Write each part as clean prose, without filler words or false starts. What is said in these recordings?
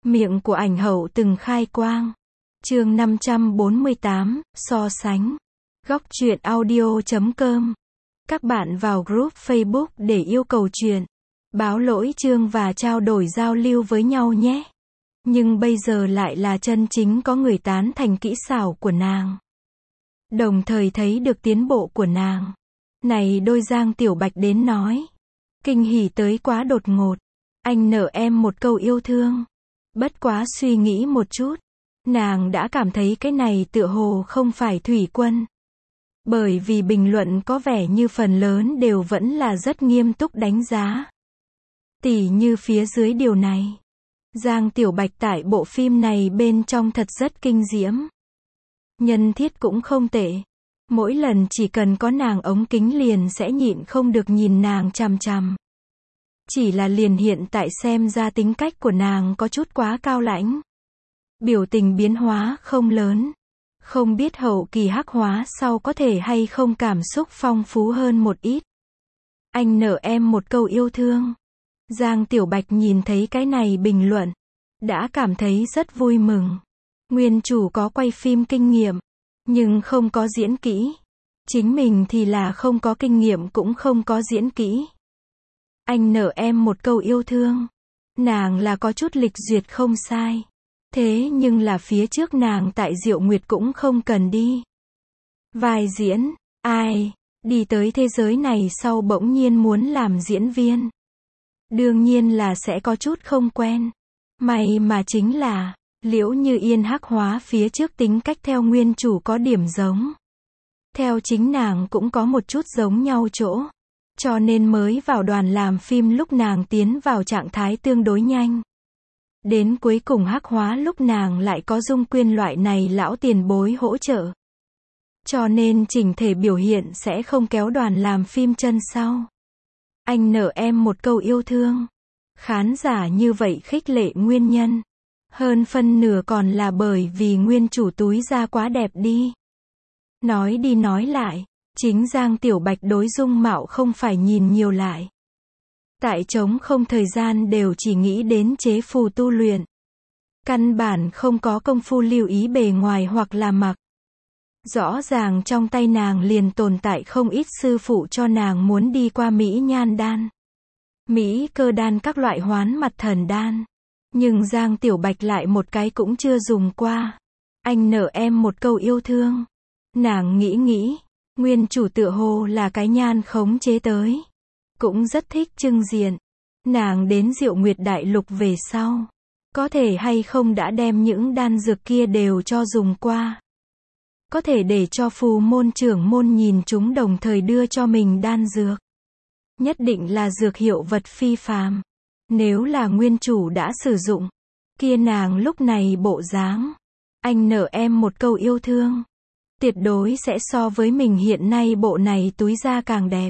Miệng của ảnh hậu từng khai quang. Chương 548, so sánh. Góc truyện audio.com. Các bạn vào group Facebook để yêu cầu truyện, báo lỗi chương và trao đổi giao lưu với nhau nhé. Nhưng bây giờ lại là chân chính có người tán thành kỹ xảo của nàng. Đồng thời thấy được tiến bộ của nàng. Này đôi Giang Tiểu Bạch đến nói. Kinh hỉ tới quá đột ngột. Anh nợ em một câu yêu thương. Bất quá suy nghĩ một chút. Nàng đã cảm thấy cái này tựa hồ không phải thủy quân. Bởi vì bình luận có vẻ như phần lớn đều vẫn là rất nghiêm túc đánh giá. Tỉ như phía dưới điều này. Giang Tiểu Bạch tại bộ phim này bên trong thật rất kinh diễm. Nhân thiết cũng không tệ. Mỗi lần chỉ cần có nàng ống kính liền sẽ nhịn không được nhìn nàng chằm chằm. Chỉ là liền hiện tại xem ra tính cách của nàng có chút quá cao lãnh. Biểu tình biến hóa không lớn. Không biết hậu kỳ hắc hóa sau có thể hay không cảm xúc phong phú hơn một ít. Anh nợ em một câu yêu thương. Giang Tiểu Bạch nhìn thấy cái này bình luận. Đã cảm thấy rất vui mừng. Nguyên chủ có quay phim kinh nghiệm. Nhưng không có diễn kỹ. Chính mình thì là không có kinh nghiệm cũng không có diễn kỹ. Anh nợ em một câu yêu thương. Nàng là có chút lịch duyệt không sai. Thế nhưng là phía trước nàng tại Diệu Nguyệt cũng không cần đi. Vai diễn, ai, đi tới thế giới này sau bỗng nhiên muốn làm diễn viên. Đương nhiên là sẽ có chút không quen. May mà chính là, Liễu Như Yên hắc hóa phía trước tính cách theo nguyên chủ có điểm giống. Theo chính nàng cũng có một chút giống nhau chỗ. Cho nên mới vào đoàn làm phim lúc nàng tiến vào trạng thái tương đối nhanh. Đến cuối cùng hắc hóa lúc nàng lại có Dung Quyên loại này lão tiền bối hỗ trợ. Cho nên chỉnh thể biểu hiện sẽ không kéo đoàn làm phim chân sau. Anh nợ em một câu yêu thương. Khán giả như vậy khích lệ nguyên nhân. Hơn phân nửa còn là bởi vì nguyên chủ túi ra quá đẹp đi. Nói đi nói lại, chính Giang Tiểu Bạch đối dung mạo không phải nhìn nhiều lại. Tại trống không thời gian đều chỉ nghĩ đến chế phù tu luyện. Căn bản không có công phu lưu ý bề ngoài hoặc là mặc. Rõ ràng trong tay nàng liền tồn tại không ít sư phụ cho nàng muốn đi qua Mỹ Nhan đan, Mỹ Cơ đan các loại hoán mặt thần đan. Nhưng Giang Tiểu Bạch lại một cái cũng chưa dùng qua. Anh nợ em một câu yêu thương. Nàng nghĩ, nguyên chủ tựa hồ là cái nhan khống chế tới. Cũng rất thích trưng diện. Nàng đến Diệu Nguyệt Đại Lục về sau. Có thể hay không đã đem những đan dược kia đều cho dùng qua. Có thể để cho phù môn trưởng môn nhìn chúng đồng thời đưa cho mình đan dược. Nhất định là dược hiệu vật phi phàm. Nếu là nguyên chủ đã sử dụng. Kia nàng lúc này bộ dáng. Anh nợ em một câu yêu thương. Tuyệt đối sẽ so với mình hiện nay bộ này túi ra càng đẹp.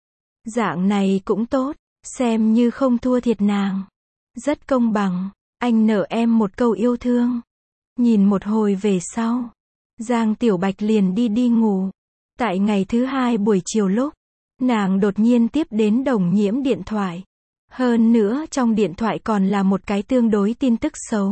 Dạng này cũng tốt, xem như không thua thiệt nàng. Rất công bằng, anh nợ em một câu yêu thương. Nhìn một hồi về sau, Giang Tiểu Bạch liền đi ngủ. Tại ngày thứ hai buổi chiều lúc, nàng đột nhiên tiếp đến Đồng Nhiễm điện thoại. Hơn nữa trong điện thoại còn là một cái tương đối tin tức xấu.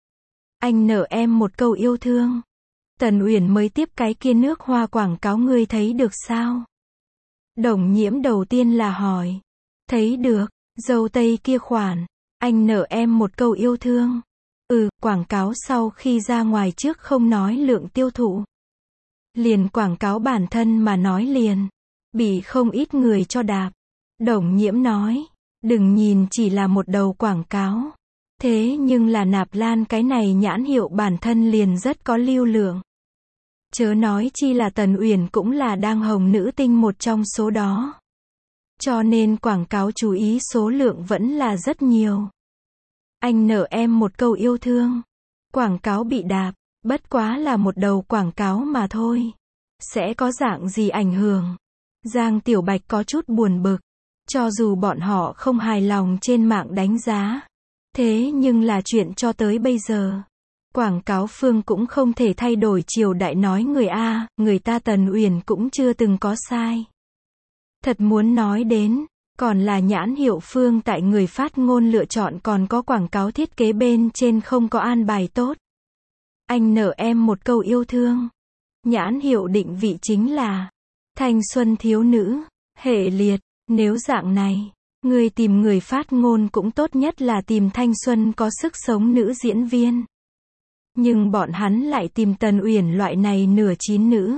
Anh nợ em một câu yêu thương. Tần Uyển mới tiếp cái kia nước hoa quảng cáo ngươi thấy được sao? Đồng Nhiễm đầu tiên là hỏi. Thấy được, dâu tây kia khoản. Anh nợ em một câu yêu thương. Quảng cáo sau khi ra ngoài trước không nói lượng tiêu thụ. Liền quảng cáo bản thân mà nói liền. Bị không ít người cho đạp. Đồng Nhiễm nói. Đừng nhìn chỉ là một đầu quảng cáo. Thế nhưng là Nạp Lan cái này nhãn hiệu bản thân liền rất có lưu lượng. Chớ nói chi là Tần Uyển cũng là đang hồng nữ tinh một trong số đó. Cho nên quảng cáo chú ý số lượng vẫn là rất nhiều. Anh nợ em một câu yêu thương. Quảng cáo bị đạp, bất quá là một đầu quảng cáo mà thôi. Sẽ có dạng gì ảnh hưởng? Giang Tiểu Bạch có chút buồn bực. Cho dù bọn họ không hài lòng trên mạng đánh giá. Thế nhưng là chuyện cho tới bây giờ. Quảng cáo phương cũng không thể thay đổi triều đại nói người A, người ta Tần Uyển cũng chưa từng có sai. Thật muốn nói đến, Còn là nhãn hiệu phương tại người phát ngôn lựa chọn còn có quảng cáo thiết kế bên trên không có an bài tốt. Anh nợ em một câu yêu thương. Nhãn hiệu định vị chính là thanh xuân thiếu nữ, hệ liệt. Nếu dạng này, người tìm người phát ngôn cũng tốt nhất là tìm thanh xuân có sức sống nữ diễn viên. Nhưng bọn hắn lại tìm Tần Uyển loại này nửa chín nữ.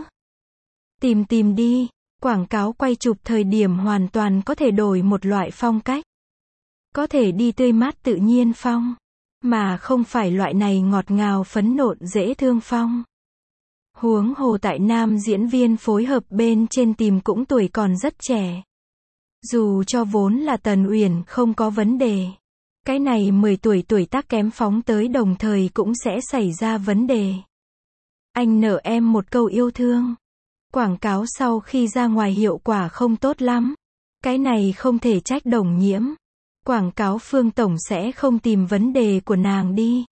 Tìm đi, quảng cáo quay chụp thời điểm hoàn toàn có thể đổi một loại phong cách. Có thể đi tươi mát tự nhiên phong, mà không phải loại này ngọt ngào phấn nộn dễ thương phong. Huống hồ tại nam diễn viên phối hợp bên trên tìm cũng tuổi còn rất trẻ. Dù cho vốn là Tần Uyển không có vấn đề. Cái này 10 tuổi tuổi tác kém phóng tới đồng thời cũng sẽ xảy ra vấn đề. Anh nợ em một câu yêu thương. Quảng cáo sau khi ra ngoài hiệu quả không tốt lắm. Cái này không thể trách Đồng Nhiễm. Quảng cáo Phương Tổng sẽ không tìm vấn đề của nàng đi.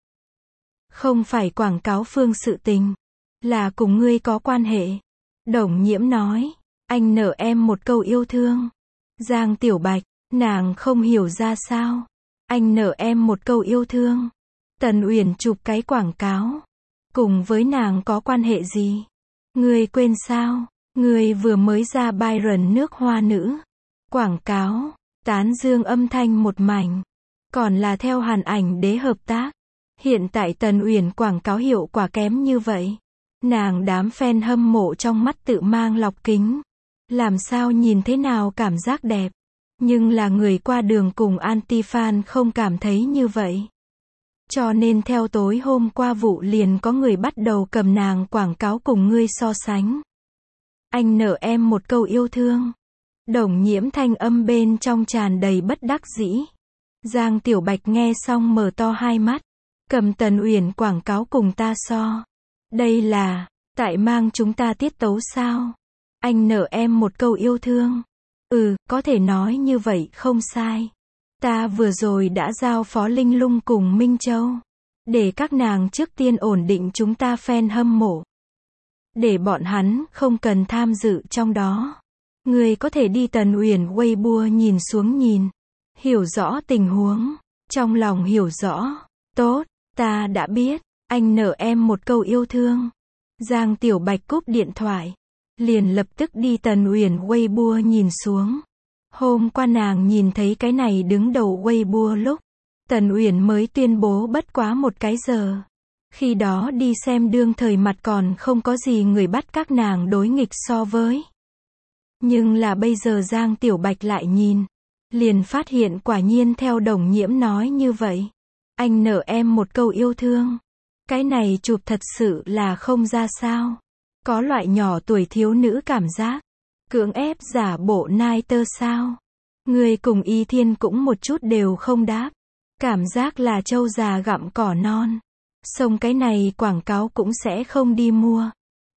Không phải quảng cáo Phương sự tình. Là cùng ngươi có quan hệ. Đồng Nhiễm nói. Anh nợ em một câu yêu thương. Giang Tiểu Bạch, nàng không hiểu ra sao. Anh nợ em một câu yêu thương. Tần Uyển chụp cái quảng cáo. Cùng với nàng có quan hệ gì? Ngươi quên sao? Ngươi vừa mới ra Byron nước hoa nữ. Quảng cáo, tán dương âm thanh một mảnh. Còn là theo Hàn Ảnh Đế hợp tác. Hiện tại Tần Uyển quảng cáo hiệu quả kém như vậy. Nàng đám fan hâm mộ trong mắt tự mang lọc kính. Làm sao nhìn thế nào cảm giác đẹp. Nhưng là người qua đường cùng anti-fan không cảm thấy như vậy. Cho nên theo tối hôm qua vụ liền có người bắt đầu cầm nàng quảng cáo cùng ngươi so sánh. Anh nợ em một câu yêu thương. Đồng Nhiễm thanh âm bên trong tràn đầy bất đắc dĩ. Giang Tiểu Bạch nghe xong mở to hai mắt. Cầm Tần Uyển quảng cáo cùng ta so. Đây là, tại mang chúng ta tiết tấu sao? Anh nợ em một câu yêu thương. Có thể nói như vậy không sai. Ta vừa rồi đã giao phó Linh Lung cùng Minh Châu. Để các nàng trước tiên ổn định chúng ta fan hâm mộ. Để bọn hắn không cần tham dự trong đó. Người có thể đi Tần Uyển Weibo nhìn xuống nhìn. Hiểu rõ tình huống. Trong lòng hiểu rõ. Tốt, ta đã biết. Anh nợ em một câu yêu thương. Giang Tiểu Bạch cúp điện thoại. Liền lập tức đi Tần Uyển Weibo nhìn xuống. Hôm qua nàng nhìn thấy cái này đứng đầu Weibo lúc Tần Uyển mới tuyên bố bất quá một cái giờ. Khi đó đi xem đương thời mặt còn không có gì người bắt các nàng đối nghịch so với. Nhưng là bây giờ Giang Tiểu Bạch lại nhìn. Liền phát hiện quả nhiên theo Đồng Nhiễm nói như vậy. Anh nợ em một câu yêu thương. Cái này chụp thật sự là không ra sao. Có loại nhỏ tuổi thiếu nữ cảm giác. Cưỡng ép giả bộ nai tơ sao. Người cùng Y Thiên cũng một chút đều không đáp. Cảm giác là trâu già gặm cỏ non. Xong cái này quảng cáo cũng sẽ không đi mua.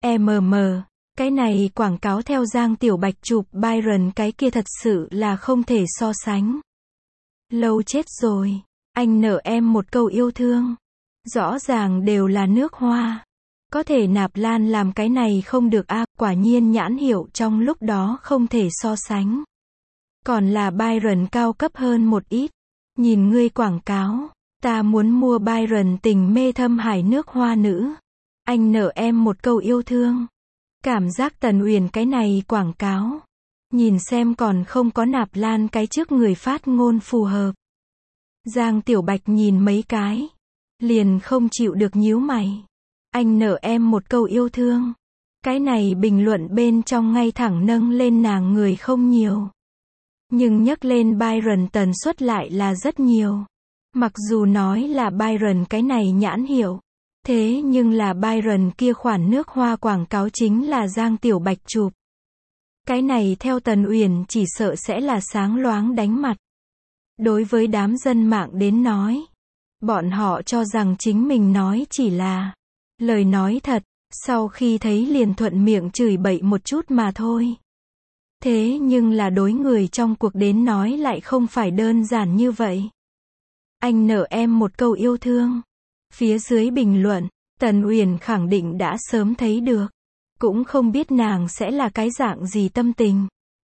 Cái này quảng cáo theo Giang Tiểu Bạch chụp Byron cái kia thật sự là không thể so sánh. Lâu chết rồi. Anh nợ em một câu yêu thương. Rõ ràng đều là nước hoa. Có thể Nạp Lan làm cái này không được a, quả nhiên nhãn hiệu trong lúc đó không thể so sánh. Còn là Byron cao cấp hơn một ít. Nhìn ngươi quảng cáo, ta muốn mua Byron tình mê thâm hải nước hoa nữ. Anh nợ em một câu yêu thương. Cảm giác Tần Uyển cái này quảng cáo. Nhìn xem còn không có Nạp Lan cái trước người phát ngôn phù hợp. Giang Tiểu Bạch nhìn mấy cái. Liền không chịu được nhíu mày. Anh nợ em một câu yêu thương. Cái này bình luận bên trong ngay thẳng nâng lên nàng người không nhiều. Nhưng nhắc lên Byron tần suất lại là rất nhiều. Mặc dù nói là Byron cái này nhãn hiệu. Thế nhưng là Byron kia khoản nước hoa quảng cáo chính là Giang Tiểu Bạch chụp. Cái này theo Tần Uyển chỉ sợ sẽ là sáng loáng đánh mặt. Đối với đám dân mạng đến nói. Bọn họ cho rằng chính mình nói chỉ là lời nói thật, sau khi thấy liền thuận miệng chửi bậy một chút mà thôi. Thế nhưng là đối người trong cuộc đến nói lại không phải đơn giản như vậy. Anh nợ em một câu yêu thương. Phía dưới bình luận, Tần Uyển khẳng định đã sớm thấy được. Cũng không biết nàng sẽ là cái dạng gì tâm tình.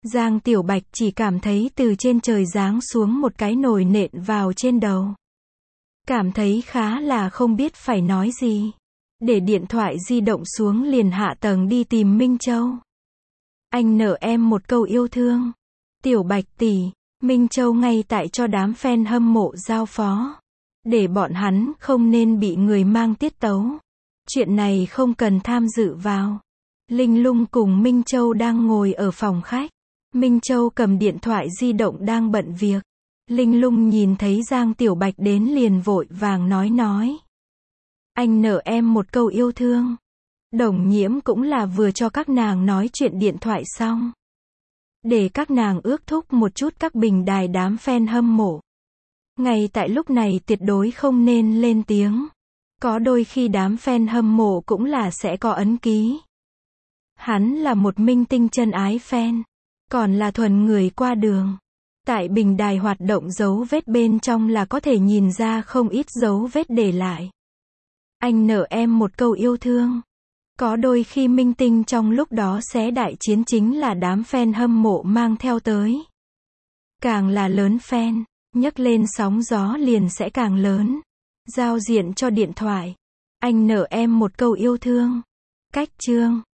Giang Tiểu Bạch chỉ cảm thấy từ trên trời giáng xuống một cái nồi nện vào trên đầu. Cảm thấy khá là không biết phải nói gì. Để điện thoại di động xuống liền hạ tầng đi tìm Minh Châu. Anh nợ em một câu yêu thương. Tiểu Bạch tỷ, Minh Châu ngay tại cho đám fan hâm mộ giao phó. Để bọn hắn không nên bị người mang tiết tấu. Chuyện này không cần tham dự vào. Linh Lung cùng Minh Châu đang ngồi ở phòng khách. Minh Châu cầm điện thoại di động đang bận việc. Linh Lung nhìn thấy Giang Tiểu Bạch đến liền vội vàng nói. Anh nợ em một câu yêu thương. Đồng Nhiễm cũng là vừa cho các nàng nói chuyện điện thoại xong. Để các nàng ước thúc một chút các bình đài đám fan hâm mộ. Ngay tại lúc này tuyệt đối không nên lên tiếng. Có đôi khi đám fan hâm mộ cũng là sẽ có ấn ký. Hắn là một minh tinh chân ái fan. Còn là thuần người qua đường. Tại bình đài hoạt động dấu vết bên trong là có thể nhìn ra không ít dấu vết để lại. Anh nợ em một câu yêu thương. Có đôi khi minh tinh trong lúc đó xé đại chiến chính là đám fan hâm mộ mang theo tới. Càng là lớn fan, nhấc lên sóng gió liền sẽ càng lớn. Giao diện cho điện thoại. Anh nợ em một câu yêu thương. Cách chương